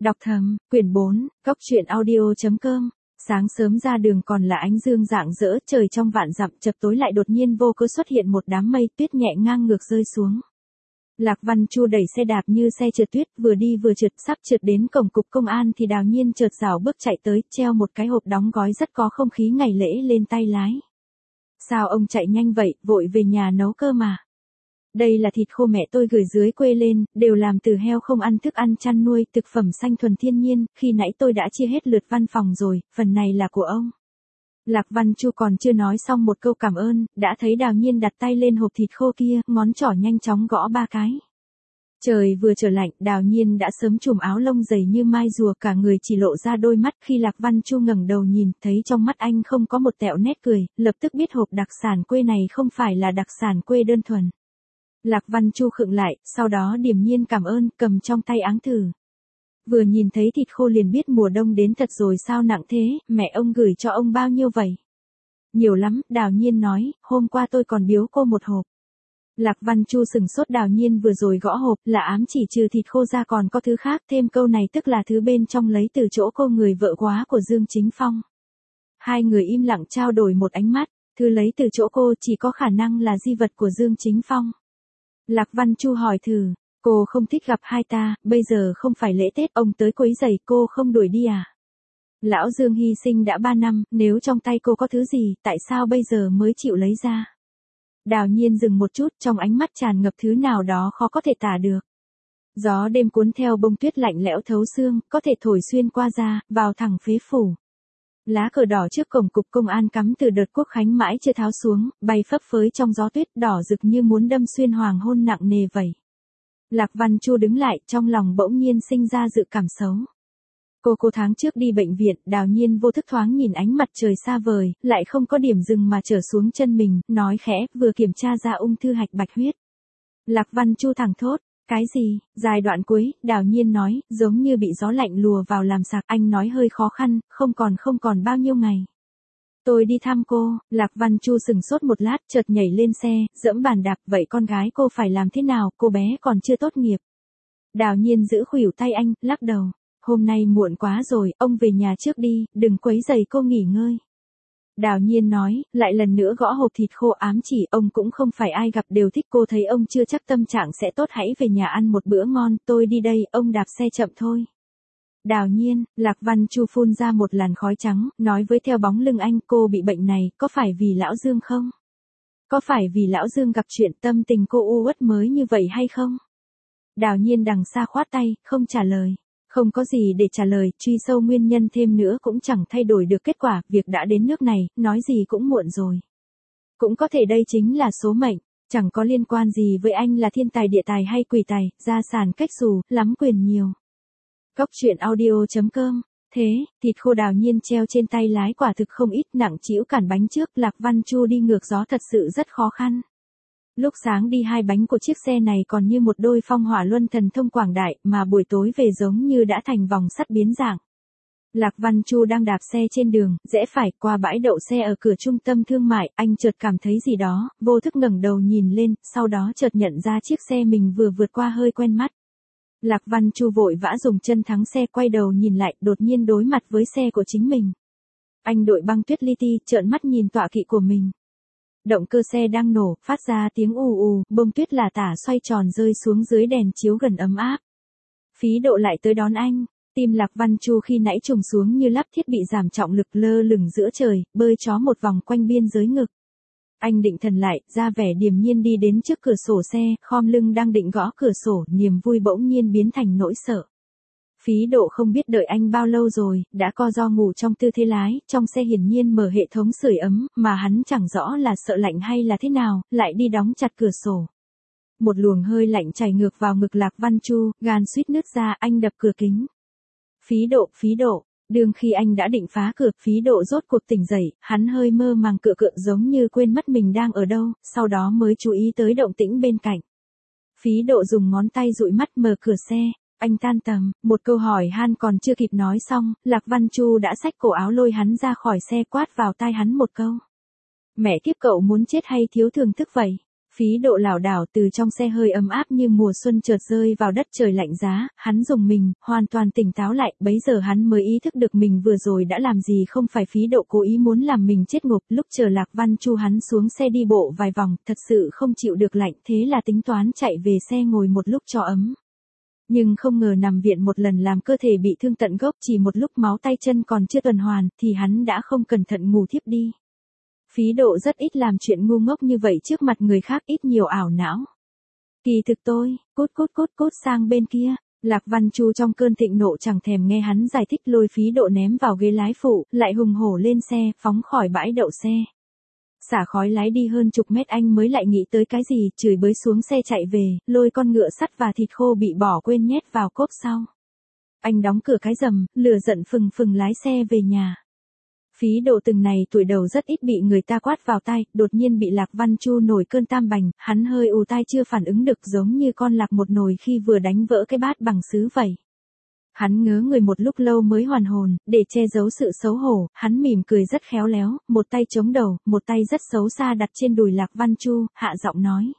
Đọc thầm, quyển 4, Cốc truyện audio.com. Sáng sớm ra đường còn là ánh dương rạng rỡ, trời trong vạn dặm, chập tối lại đột nhiên vô cớ xuất hiện một đám mây tuyết nhẹ ngang ngược rơi xuống. Lạc Văn Chu đẩy xe đạp như xe trượt tuyết, vừa đi vừa trượt, sắp trượt đến cổng cục công an thì Đào Nhiên chợt rảo bước chạy tới, treo một cái hộp đóng gói rất có không khí ngày lễ lên tay lái. Sao ông chạy nhanh vậy, vội về nhà nấu cơ mà. Đây là thịt khô mẹ tôi gửi dưới quê lên, đều làm từ heo không ăn thức ăn chăn nuôi, thực phẩm xanh thuần thiên nhiên, khi nãy tôi đã chia hết lượt văn phòng rồi, phần này là của ông. Lạc Văn Chu còn chưa nói xong một câu cảm ơn, đã thấy Đào Nhiên đặt tay lên hộp thịt khô kia, ngón trỏ nhanh chóng gõ 3 cái. Trời vừa trở lạnh, Đào Nhiên đã sớm trùm áo lông dày như mai rùa, cả người chỉ lộ ra đôi mắt. Khi Lạc Văn Chu ngẩng đầu nhìn, thấy trong mắt anh không có một tẹo nét cười, lập tức biết hộp đặc sản quê này không phải là đặc sản quê đơn thuần. Lạc Văn Chu khựng lại, sau đó điềm nhiên cảm ơn, cầm trong tay áng thử. Vừa nhìn thấy thịt khô liền biết mùa đông đến thật rồi, sao nặng thế, mẹ ông gửi cho ông bao nhiêu vậy? Nhiều lắm, Đào Nhiên nói, hôm qua tôi còn biếu cô một hộp. Lạc Văn Chu sừng sốt, Đào Nhiên vừa rồi gõ hộp là ám chỉ trừ thịt khô ra còn có thứ khác, thêm câu này tức là thứ bên trong lấy từ chỗ cô người vợ quá của Dương Chính Phong. Hai người im lặng trao đổi một ánh mắt, thứ lấy từ chỗ cô chỉ có khả năng là di vật của Dương Chính Phong. Lạc Văn Chu hỏi thử, cô không thích gặp hai ta, bây giờ không phải lễ Tết, ông tới quấy rầy cô không đuổi đi à? Lão Dương hy sinh đã 3 năm, nếu trong tay cô có thứ gì, tại sao bây giờ mới chịu lấy ra? Đào Nhiên dừng một chút, trong ánh mắt tràn ngập thứ nào đó khó có thể tả được. Gió đêm cuốn theo bông tuyết lạnh lẽo thấu xương, có thể thổi xuyên qua da, vào thẳng phế phủ. Lá cờ đỏ trước cổng cục công an cắm từ đợt quốc khánh mãi chưa tháo xuống, bay phấp phới trong gió tuyết, đỏ rực như muốn đâm xuyên hoàng hôn nặng nề vậy. Lạc Văn Chu đứng lại, trong lòng bỗng nhiên sinh ra dự cảm xấu. Cô tháng trước đi bệnh viện, Đào Nhiên vô thức thoáng nhìn ánh mặt trời xa vời, lại không có điểm dừng mà trở xuống chân mình, nói khẽ, vừa kiểm tra ra ung thư hạch bạch huyết. Lạc Văn Chu thẳng thốt. Cái gì? Giai đoạn cuối, Đào Nhiên nói, giống như bị gió lạnh lùa vào làm sạc, anh nói hơi khó khăn, không còn bao nhiêu ngày. Tôi đi thăm cô, Lạc Văn Chu sừng sốt một lát, chợt nhảy lên xe, dẫm bàn đạp, vậy con gái cô phải làm thế nào, cô bé còn chưa tốt nghiệp. Đào Nhiên giữ khuỷu tay anh, lắc đầu, hôm nay muộn quá rồi, ông về nhà trước đi, đừng quấy rầy cô nghỉ ngơi. Đào Nhiên nói, lại lần nữa gõ hộp thịt khô, ám chỉ ông cũng không phải ai gặp đều thích, cô thấy ông chưa chắc tâm trạng sẽ tốt, hãy về nhà ăn một bữa ngon, tôi đi đây, ông đạp xe chậm thôi. Đào Nhiên, Lạc Văn Chu phun ra một làn khói trắng, nói với theo bóng lưng anh, cô bị bệnh này, có phải vì Lão Dương không? Có phải vì Lão Dương gặp chuyện tâm tình cô u uất mới như vậy hay không? Đào Nhiên đằng xa khoát tay, không trả lời. Không có gì để trả lời, truy sâu nguyên nhân thêm nữa cũng chẳng thay đổi được kết quả, việc đã đến nước này, nói gì cũng muộn rồi. Cũng có thể đây chính là số mệnh, chẳng có liên quan gì với anh là thiên tài địa tài hay quỷ tài, gia sản cách xù, lắm quyền nhiều. Cốc truyện audio.com. Thế, thịt khô Đào Nhiên treo trên tay lái quả thực không ít, nặng trĩu cản bánh trước, Lạc Văn Chu đi ngược gió thật sự rất khó khăn. Lúc sáng đi hai bánh của chiếc xe này còn như một đôi phong hỏa luân thần thông quảng đại, mà buổi tối về giống như đã thành vòng sắt biến dạng. Lạc Văn Chu đang đạp xe trên đường, rẽ phải qua bãi đậu xe ở cửa trung tâm thương mại, anh chợt cảm thấy gì đó, vô thức ngẩng đầu nhìn lên, sau đó chợt nhận ra chiếc xe mình vừa vượt qua hơi quen mắt. Lạc Văn Chu vội vã dùng chân thắng xe, quay đầu nhìn lại, đột nhiên đối mặt với xe của chính mình. Anh đội băng tuyết li ti, trợn mắt nhìn tọa kỵ của mình. Động cơ xe đang nổ, phát ra tiếng ù ù, bông tuyết lả tả xoay tròn rơi xuống dưới đèn chiếu gần ấm áp. Phí Độ lại tới đón anh, tim Lạc Văn Chu khi nãy trùng xuống như lắp thiết bị giảm trọng lực, lơ lửng giữa trời, bơi chó một vòng quanh biên giới ngực. Anh định thần lại, ra vẻ điềm nhiên đi đến trước cửa sổ xe, khom lưng đang định gõ cửa sổ, niềm vui bỗng nhiên biến thành nỗi sợ. Phí Độ không biết đợi anh bao lâu rồi, đã co ro ngủ trong tư thế lái, trong xe hiển nhiên mở hệ thống sưởi ấm, mà hắn chẳng rõ là sợ lạnh hay là thế nào, lại đi đóng chặt cửa sổ. Một luồng hơi lạnh chảy ngược vào ngực Lạc Văn Chu, gan suýt nứt ra, anh đập cửa kính. Phí Độ, đương khi anh đã định phá cửa, Phí Độ rốt cuộc tỉnh dậy, hắn hơi mơ màng cựa giống như quên mất mình đang ở đâu, sau đó mới chú ý tới động tĩnh bên cạnh. Phí Độ dùng ngón tay dụi mắt mở cửa xe. Anh tan tầm, một câu hỏi han còn chưa kịp nói xong, Lạc Văn Chu đã xách cổ áo lôi hắn ra khỏi xe, quát vào tai hắn một câu. Mẹ kiếp, cậu muốn chết hay thiếu thưởng thức vậy? Phí Độ lảo đảo từ trong xe hơi ấm áp như mùa xuân chợt rơi vào đất trời lạnh giá, hắn rùng mình, hoàn toàn tỉnh táo lại, bấy giờ hắn mới ý thức được mình vừa rồi đã làm gì không phải Phí Độ cố ý muốn làm mình chết ngộp, lúc chờ Lạc Văn Chu hắn xuống xe đi bộ vài vòng, thật sự không chịu được lạnh, thế là tính toán chạy về xe ngồi một lúc cho ấm. Nhưng không ngờ nằm viện một lần làm cơ thể bị thương tận gốc, chỉ một lúc máu tay chân còn chưa tuần hoàn, thì hắn đã không cẩn thận ngủ thiếp đi. Phí Độ rất ít làm chuyện ngu ngốc như vậy trước mặt người khác, ít nhiều ảo não. Kỳ thực tôi, cút sang bên kia. Lạc Văn Chu trong cơn thịnh nộ chẳng thèm nghe hắn giải thích, lôi Phí Độ ném vào ghế lái phụ, lại hùng hổ lên xe, phóng khỏi bãi đậu xe. Xả khói lái đi hơn chục mét anh mới lại nghĩ tới cái gì, chửi bới xuống xe chạy về, lôi con ngựa sắt và thịt khô bị bỏ quên nhét vào cốp sau. Anh đóng cửa cái rầm, lửa giận phừng phừng lái xe về nhà. Phí Độ từng này tuổi đầu rất ít bị người ta quát vào tai, đột nhiên bị Lạc Văn Chu nổi cơn tam bành, hắn hơi ù tai chưa phản ứng được, giống như con lạc một nồi khi vừa đánh vỡ cái bát bằng sứ vậy. Hắn ngớ người một lúc lâu mới hoàn hồn, để che giấu sự xấu hổ, hắn mỉm cười rất khéo léo, một tay chống đầu, một tay rất xấu xa đặt trên đùi Lạc Văn Chu, hạ giọng nói.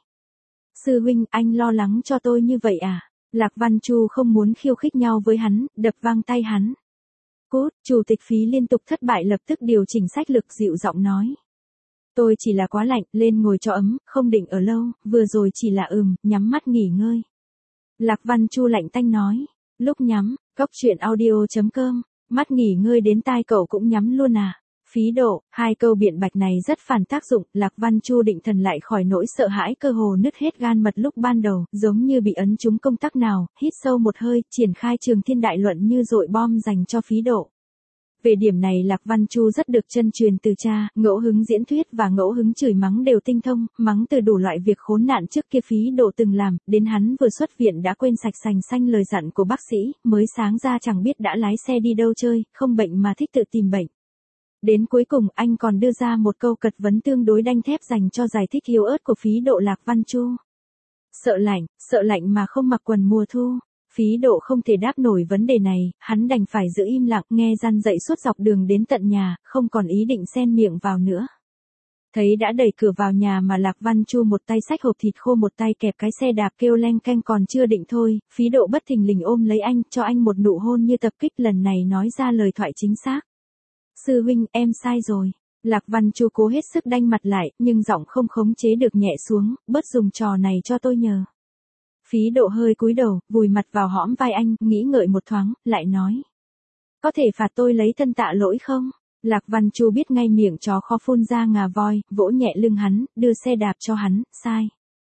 Sư huynh, anh lo lắng cho tôi như vậy à? Lạc Văn Chu không muốn khiêu khích nhau với hắn, đập vang tay hắn. Cút, chủ tịch Phí liên tục thất bại lập tức điều chỉnh sách lược, dịu giọng nói. Tôi chỉ là quá lạnh, lên ngồi cho ấm, không định ở lâu, vừa rồi chỉ là nhắm mắt nghỉ ngơi. Lạc Văn Chu lạnh tanh nói. Lúc nhắm, cóc truyện audio.com, mắt nghỉ ngơi đến tai cậu cũng nhắm luôn à? Phí Độ, hai câu biện bạch này rất phản tác dụng, Lạc Văn Chu định thần lại khỏi nỗi sợ hãi cơ hồ nứt hết gan mật lúc ban đầu, giống như bị ấn trúng công tắc nào, hít sâu một hơi, triển khai trường thiên đại luận như dội bom dành cho Phí Độ. Về điểm này Lạc Văn Chu rất được chân truyền từ cha, ngẫu hứng diễn thuyết và ngẫu hứng chửi mắng đều tinh thông, mắng từ đủ loại việc khốn nạn trước kia Phí Độ từng làm, đến hắn vừa xuất viện đã quên sạch sành xanh lời dặn của bác sĩ, mới sáng ra chẳng biết đã lái xe đi đâu chơi, không bệnh mà thích tự tìm bệnh. Đến cuối cùng anh còn đưa ra một câu cật vấn tương đối đanh thép dành cho giải thích yếu ớt của Phí Độ. Lạc Văn Chu. Sợ lạnh mà không mặc quần mùa thu. Phí Độ không thể đáp nổi vấn đề này, hắn đành phải giữ im lặng, nghe răn dạy suốt dọc đường đến tận nhà, không còn ý định xen miệng vào nữa. Thấy đã đẩy cửa vào nhà mà Lạc Văn Chu một tay xách hộp thịt khô một tay kẹp cái xe đạp kêu leng keng còn chưa định thôi, Phí Độ bất thình lình ôm lấy anh, cho anh một nụ hôn như tập kích, lần này nói ra lời thoại chính xác. Sư huynh, em sai rồi. Lạc Văn Chu cố hết sức đanh mặt lại, nhưng giọng không khống chế được nhẹ xuống, bớt dùng trò này cho tôi nhờ. Phí Độ hơi cúi đầu, vùi mặt vào hõm vai anh, nghĩ ngợi một thoáng, lại nói. Có thể phạt tôi lấy thân tạ lỗi không? Lạc Văn Chu biết ngay miệng chó khó phun ra ngà voi, vỗ nhẹ lưng hắn, đưa xe đạp cho hắn, sai.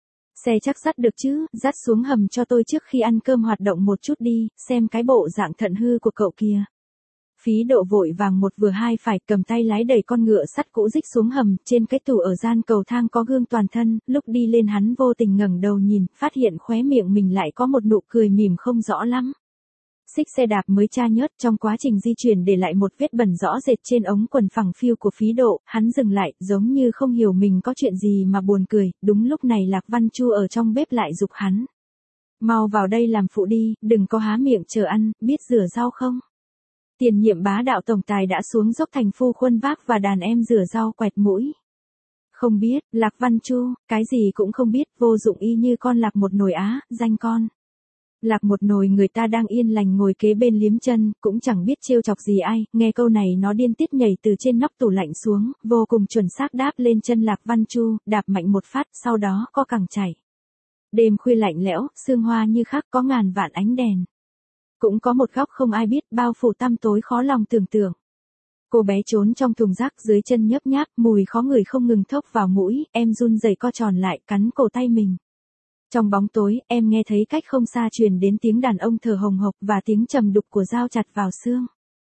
Xe chắc dắt được chứ, dắt xuống hầm cho tôi trước khi ăn cơm hoạt động một chút đi, xem cái bộ dạng thận hư của cậu kia. Phí Độ vội vàng một vừa hai phải, cầm tay lái đẩy con ngựa sắt cũ rích xuống hầm, trên cái tủ ở gian cầu thang có gương toàn thân, lúc đi lên hắn vô tình ngẩng đầu nhìn, phát hiện khóe miệng mình lại có một nụ cười mỉm không rõ lắm. Xích xe đạp mới cha nhớt, trong quá trình di chuyển để lại một vết bẩn rõ rệt trên ống quần phẳng phiu của Phí Độ, hắn dừng lại, giống như không hiểu mình có chuyện gì mà buồn cười, đúng lúc này Lạc Văn Chu ở trong bếp lại giục hắn. Mau vào đây làm phụ đi, đừng có há miệng chờ ăn, biết rửa rau không? Tiền nhiệm bá đạo tổng tài đã xuống dốc thành phu khuân vác và đàn em rửa rau quẹt mũi. Không biết, Lạc Văn Chu, cái gì cũng không biết, vô dụng y như con lạc một nồi á, danh con. Lạc một nồi người ta đang yên lành ngồi kế bên liếm chân, cũng chẳng biết trêu chọc gì ai, nghe câu này nó điên tiết nhảy từ trên nóc tủ lạnh xuống, vô cùng chuẩn xác đáp lên chân Lạc Văn Chu, đạp mạnh một phát, sau đó co cẳng chảy. Đêm khuya lạnh lẽo, sương hoa như khắc có ngàn vạn ánh đèn. Cũng có một góc không ai biết, bao phủ tăm tối khó lòng tưởng tượng. Cô bé trốn trong thùng rác dưới chân nhấp nháp, mùi khó ngửi không ngừng thốc vào mũi, em run rẩy co tròn lại, cắn cổ tay mình. Trong bóng tối, em nghe thấy cách không xa truyền đến tiếng đàn ông thở hồng hộc và tiếng trầm đục của dao chặt vào xương.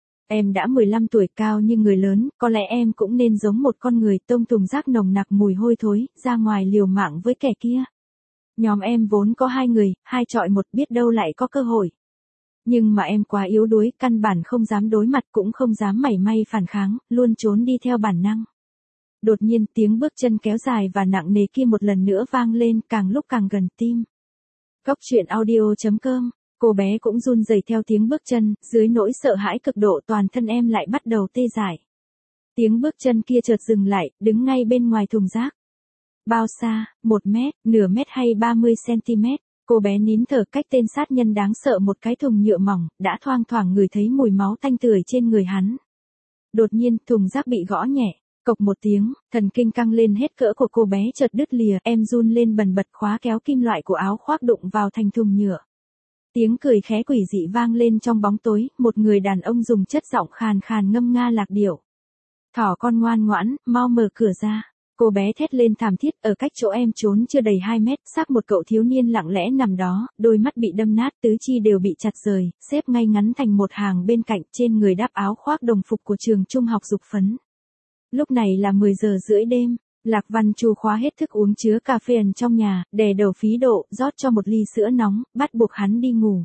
Em đã 15 tuổi cao như người lớn, có lẽ em cũng nên giống một con người, tông thùng rác nồng nặc mùi hôi thối, ra ngoài liều mạng với kẻ kia. Nhóm em vốn có 2 người, 2 chọi 1, biết đâu lại có cơ hội. Nhưng mà em quá yếu đuối, căn bản không dám đối mặt cũng không dám mảy may phản kháng, luôn trốn đi theo bản năng. Đột nhiên tiếng bước chân kéo dài và nặng nề kia một lần nữa vang lên, càng lúc càng gần tim. Cóc truyện audio.com, cô bé cũng run rẩy theo tiếng bước chân, dưới nỗi sợ hãi cực độ toàn thân em lại bắt đầu tê dại. Tiếng bước chân kia chợt dừng lại, đứng ngay bên ngoài thùng rác. Bao xa, 1 mét, nửa mét hay 30 cm? Cô bé nín thở cách tên sát nhân đáng sợ một cái thùng nhựa mỏng, đã thoang thoảng ngửi thấy mùi máu tanh tưởi trên người hắn. Đột nhiên, thùng rác bị gõ nhẹ. Cộc một tiếng, thần kinh căng lên hết cỡ của cô bé chợt đứt lìa, em run lên bần bật khóa kéo kim loại của áo khoác đụng vào thành thùng nhựa. Tiếng cười khẽ quỷ dị vang lên trong bóng tối, một người đàn ông dùng chất giọng khàn khàn ngâm nga lạc điệu. Thỏ con ngoan ngoãn, mau mở cửa ra. Cô bé thét lên thảm thiết, ở cách chỗ em trốn chưa đầy 2 mét, xác một cậu thiếu niên lặng lẽ nằm đó, đôi mắt bị đâm nát, tứ chi đều bị chặt rời, xếp ngay ngắn thành một hàng bên cạnh, trên người đắp áo khoác đồng phục của trường trung học dục phấn. Lúc này là 10 giờ rưỡi đêm, Lạc Văn Chu khóa hết thức uống chứa cà phê ẩn trong nhà, đè đầu Phí Độ, rót cho một ly sữa nóng, bắt buộc hắn đi ngủ.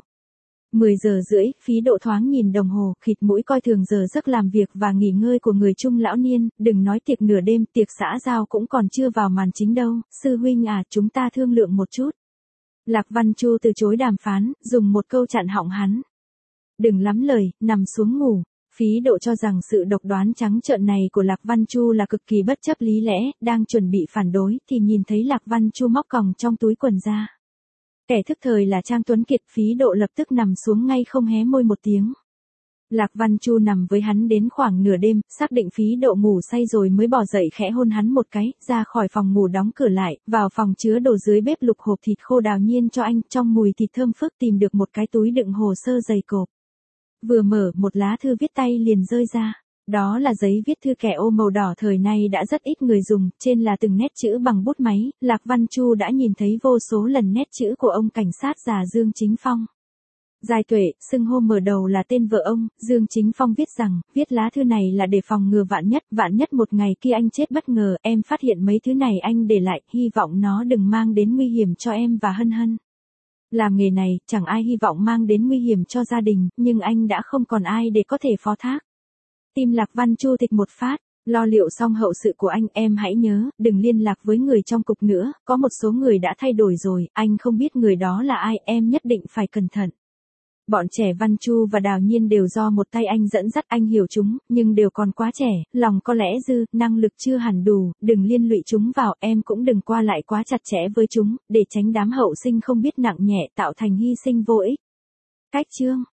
10 giờ rưỡi, Phí Độ thoáng nhìn đồng hồ, khịt mũi coi thường giờ giấc làm việc và nghỉ ngơi của người trung lão niên, đừng nói tiệc nửa đêm, tiệc xã giao cũng còn chưa vào màn chính đâu, sư huynh à, chúng ta thương lượng một chút. Lạc Văn Chu từ chối đàm phán, dùng một câu chặn họng hắn. Đừng lắm lời, nằm xuống ngủ. Phí Độ cho rằng sự độc đoán trắng trợn này của Lạc Văn Chu là cực kỳ bất chấp lý lẽ, đang chuẩn bị phản đối thì nhìn thấy Lạc Văn Chu móc còng trong túi quần ra. Kẻ thức thời là Trang Tuấn Kiệt, Phí Độ lập tức nằm xuống ngay không hé môi một tiếng. Lạc Văn Chu nằm với hắn đến khoảng nửa đêm, xác định Phí Độ ngủ say rồi mới bỏ dậy khẽ hôn hắn một cái, ra khỏi phòng ngủ đóng cửa lại, vào phòng chứa đồ dưới bếp lục hộp thịt khô Đào Nhiên cho anh, trong mùi thịt thơm phức tìm được một cái túi đựng hồ sơ dày cộp. Vừa mở, một lá thư viết tay liền rơi ra. Đó là giấy viết thư kẻ ô màu đỏ thời nay đã rất ít người dùng, trên là từng nét chữ bằng bút máy, Lạc Văn Chu đã nhìn thấy vô số lần nét chữ của ông cảnh sát già Dương Chính Phong. Giai Tuệ, xưng hô mở đầu là tên vợ ông, Dương Chính Phong viết rằng, viết lá thư này là để phòng ngừa vạn nhất một ngày kia anh chết bất ngờ, em phát hiện mấy thứ này anh để lại, hy vọng nó đừng mang đến nguy hiểm cho em và Hân Hân. Làm nghề này, chẳng ai hy vọng mang đến nguy hiểm cho gia đình, nhưng anh đã không còn ai để có thể phó thác. Tim Lạc Văn Chu thịch một phát, lo liệu xong hậu sự của anh, em hãy nhớ, đừng liên lạc với người trong cục nữa, có một số người đã thay đổi rồi, anh không biết người đó là ai, em nhất định phải cẩn thận. Bọn trẻ Văn Chu và Đào Nhiên đều do một tay anh dẫn dắt, anh hiểu chúng, nhưng đều còn quá trẻ, lòng có lẽ dư, năng lực chưa hẳn đủ, đừng liên lụy chúng vào, em cũng đừng qua lại quá chặt chẽ với chúng, để tránh đám hậu sinh không biết nặng nhẹ tạo thành hy sinh vô ích. Cách chương